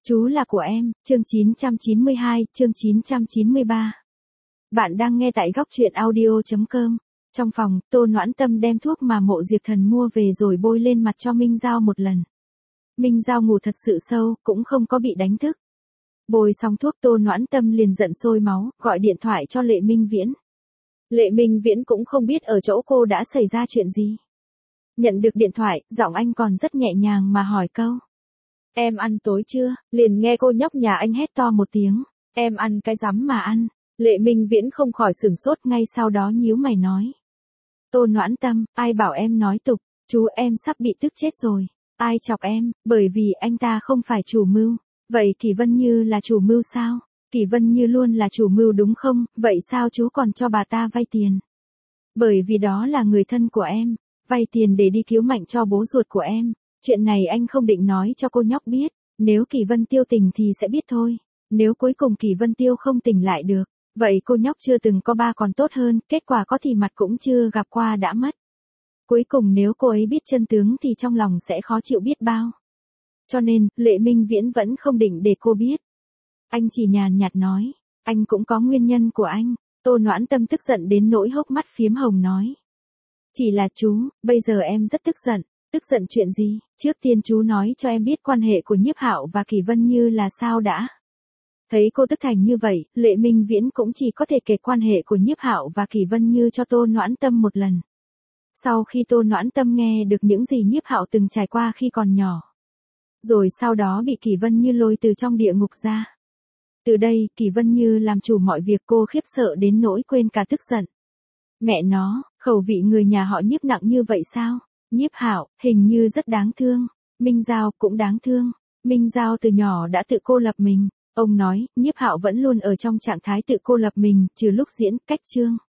Chú là của em, chương 992, chương 993. Bạn đang nghe tại góc truyện audio.com. Trong phòng, Tô Noãn Tâm đem thuốc mà Mộ Diệp Thần mua về rồi bôi lên mặt cho Minh Giao một lần. Minh Giao ngủ thật sự sâu, cũng không có bị đánh thức. Bôi xong thuốc Tô Noãn Tâm liền giận sôi máu, gọi điện thoại cho Lệ Minh Viễn. Lệ Minh Viễn cũng không biết ở chỗ cô đã xảy ra chuyện gì. Nhận được điện thoại, giọng anh còn rất nhẹ nhàng mà hỏi câu. Em ăn tối chưa? Liền nghe cô nhóc nhà anh hét to một tiếng. Em ăn cái rắm mà ăn. Lệ Minh Viễn không khỏi sửng sốt, ngay sau đó nhíu mày nói. Tô Noãn Tâm, ai bảo em nói tục, chú em sắp bị tức chết rồi. Ai chọc em, bởi vì anh ta không phải chủ mưu. Vậy Kỷ Vân Như là chủ mưu sao? Kỷ Vân Như luôn là chủ mưu đúng không? Vậy sao chú còn cho bà ta vay tiền? Bởi vì đó là người thân của em. Vay tiền để đi cứu Mạnh cho bố ruột của em. Chuyện này anh không định nói cho cô nhóc biết. Nếu Kỷ Vân Tiêu tỉnh thì sẽ biết thôi. Nếu cuối cùng Kỷ Vân Tiêu không tỉnh lại được, vậy cô nhóc chưa từng có ba còn tốt hơn, kết quả có thì mặt cũng chưa gặp qua đã mất. Cuối cùng nếu cô ấy biết chân tướng thì trong lòng sẽ khó chịu biết bao. Cho nên, Lệ Minh Viễn vẫn không định để cô biết. Anh chỉ nhàn nhạt nói, anh cũng có nguyên nhân của anh. Tô Noãn Tâm tức giận đến nỗi hốc mắt phiếm hồng nói. Chỉ là chú, bây giờ em rất tức giận. Tức giận chuyện gì? Trước tiên chú nói cho em biết quan hệ của Nhiếp Hạo và Kỷ Vân Như là sao đã. Thấy cô tức thành như vậy, Lệ Minh Viễn cũng chỉ có thể kể quan hệ của Nhiếp Hạo và Kỷ Vân Như cho Tô Noãn Tâm một lần. Sau khi Tô Noãn Tâm nghe được những gì Nhiếp Hạo từng trải qua khi còn nhỏ, rồi sau đó bị Kỷ Vân Như lôi từ trong địa ngục ra. Từ đây, Kỷ Vân Như làm chủ mọi việc, cô khiếp sợ đến nỗi quên cả tức giận. Mẹ nó, khẩu vị người nhà họ Nhiếp nặng như vậy sao? Nhiếp Hạo, hình như rất đáng thương. Minh Giao cũng đáng thương. Minh Giao từ nhỏ đã tự cô lập mình. Ông nói, Nhiếp Hạo vẫn luôn ở trong trạng thái tự cô lập mình, trừ lúc diễn, cách chương.